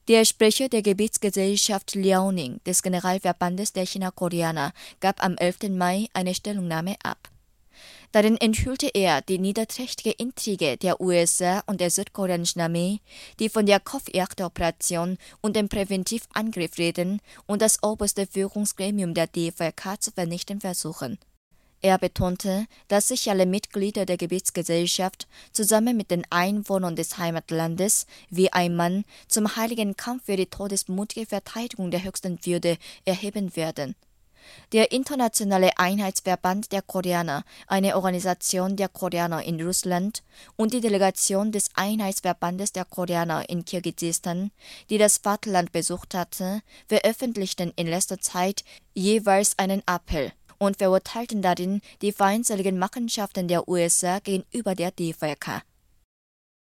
Der Sprecher der Gebietsgesellschaft Liaoning des Generalverbandes der China-Koreaner gab am 11. Mai eine Stellungnahme ab. Darin enthüllte er die niederträchtige Intrige der USA und der südkoreanischen Armee, die von der Kopfjagdoperation und dem Präventivangriff reden und das oberste Führungsgremium der DVK zu vernichten versuchen. Er betonte, dass sich alle Mitglieder der Gebietsgesellschaft zusammen mit den Einwohnern des Heimatlandes wie ein Mann zum heiligen Kampf für die todesmutige Verteidigung der höchsten Würde erheben werden. Der Internationale Einheitsverband der Koreaner, eine Organisation der Koreaner in Russland, und die Delegation des Einheitsverbandes der Koreaner in Kirgisistan, die das Vaterland besucht hatte, veröffentlichten in letzter Zeit jeweils einen Appell und verurteilten darin die feindseligen Machenschaften der USA gegenüber der DVK.